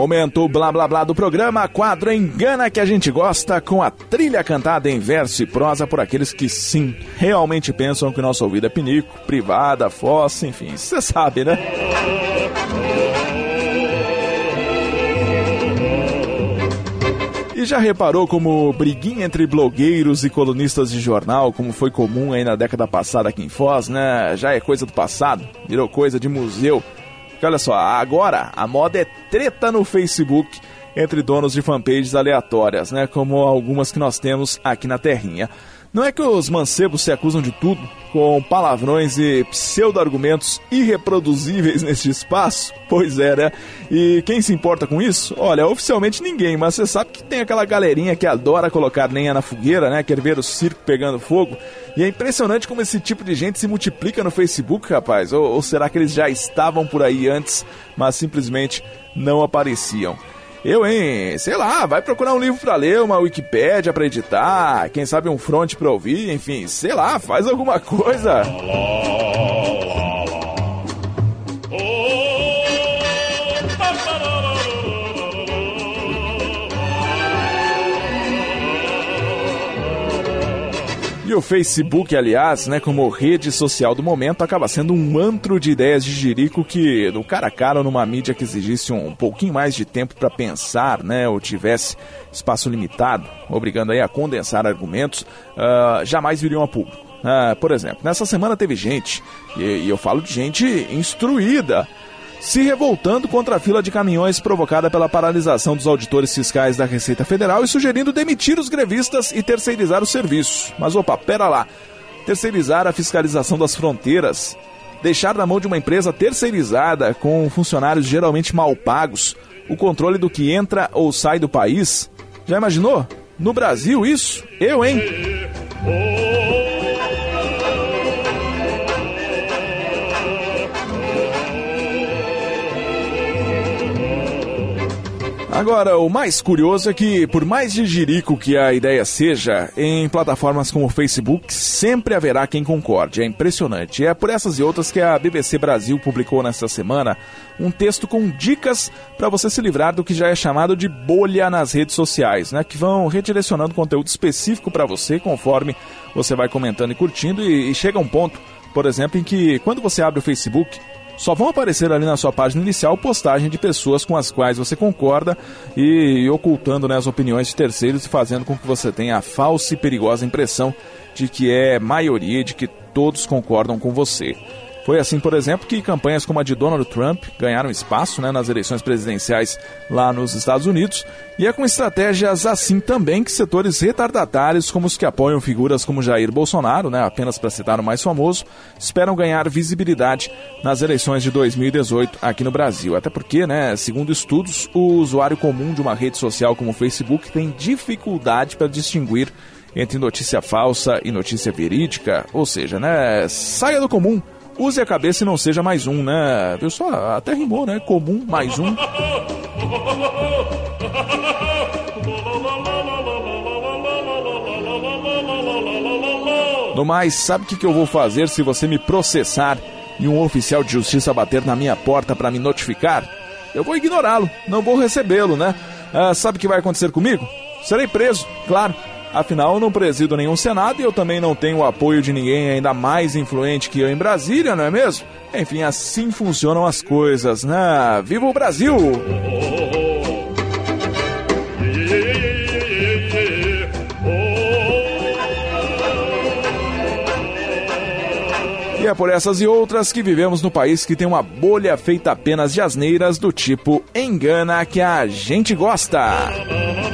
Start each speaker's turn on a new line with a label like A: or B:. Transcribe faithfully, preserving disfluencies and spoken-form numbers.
A: Momento blá blá blá do programa, quadro Engana que a gente gosta, com a trilha cantada em verso e prosa por aqueles que sim, realmente pensam que o nosso ouvido é pinico, privada, fossa, enfim, você sabe, né? E já reparou como briguinha entre blogueiros e colunistas de jornal, como foi comum aí na década passada aqui em Foz, né? Já é coisa do passado, virou coisa de museu. Porque olha só, agora a moda é treta no Facebook entre donos de fanpages aleatórias, né? Como algumas que nós temos aqui na terrinha. Não é que os mancebos se acusam de tudo, com palavrões e pseudo-argumentos irreproduzíveis neste espaço? Pois é, né? E quem se importa com isso? Olha, oficialmente ninguém, mas você sabe que tem aquela galerinha que adora colocar lenha na fogueira, né? Quer ver o circo pegando fogo. E é impressionante como esse tipo de gente se multiplica no Facebook, rapaz. Ou, ou será que eles já estavam por aí antes, mas simplesmente não apareciam? Eu, hein? Sei lá, vai procurar um livro pra ler, uma Wikipédia pra editar, quem sabe um front pra ouvir, enfim, sei lá, faz alguma coisa. E o Facebook, aliás, né, como rede social do momento, acaba sendo um antro de ideias de jirico que, no cara a cara, numa mídia que exigisse um pouquinho mais de tempo para pensar, né, ou tivesse espaço limitado, obrigando aí a condensar argumentos, uh, jamais viriam a público. Uh, por exemplo, nessa semana teve gente, e, e eu falo de gente instruída, se revoltando contra a fila de caminhões provocada pela paralisação dos auditores fiscais da Receita Federal e sugerindo demitir os grevistas e terceirizar o serviço. Mas opa, pera lá, terceirizar a fiscalização das fronteiras, deixar na mão de uma empresa terceirizada com funcionários geralmente mal pagos o controle do que entra ou sai do país? Já imaginou? No Brasil isso? Eu, hein? Agora, o mais curioso é que, por mais de jirico que a ideia seja, em plataformas como o Facebook sempre haverá quem concorde. É impressionante. E é por essas e outras que a B B C Brasil publicou nesta semana um texto com dicas para você se livrar do que já é chamado de bolha nas redes sociais, né? Que vão redirecionando conteúdo específico para você conforme você vai comentando e curtindo. E, e chega um ponto, por exemplo, em que quando você abre o Facebook, só vão aparecer ali na sua página inicial postagem de pessoas com as quais você concorda e, e ocultando, né, as opiniões de terceiros e fazendo com que você tenha a falsa e perigosa impressão de que é maioria, de que todos concordam com você. Foi assim, por exemplo, que campanhas como a de Donald Trump ganharam espaço, né, nas eleições presidenciais lá nos Estados Unidos, e é com estratégias assim também que setores retardatários, como os que apoiam figuras como Jair Bolsonaro, né, apenas para citar o mais famoso, esperam ganhar visibilidade nas eleições de dois mil e dezoito aqui no Brasil. Até porque, né, segundo estudos, o usuário comum de uma rede social como o Facebook tem dificuldade para distinguir entre notícia falsa e notícia verídica, ou seja, né, saia do comum. Use a cabeça e não seja mais um, né? Viu só? Até rimou, né? Comum, mais um. No mais, sabe o que, que eu vou fazer se você me processar e um oficial de justiça bater na minha porta para me notificar? Eu vou ignorá-lo, não vou recebê-lo, né? Ah, sabe o que vai acontecer comigo? Serei preso, claro. Afinal, eu não presido nenhum Senado e eu também não tenho o apoio de ninguém ainda mais influente que eu em Brasília, não é mesmo? Enfim, assim funcionam as coisas, né? Viva o Brasil! E é por essas e outras que vivemos no país que tem uma bolha feita apenas de asneiras do tipo engana que a gente gosta.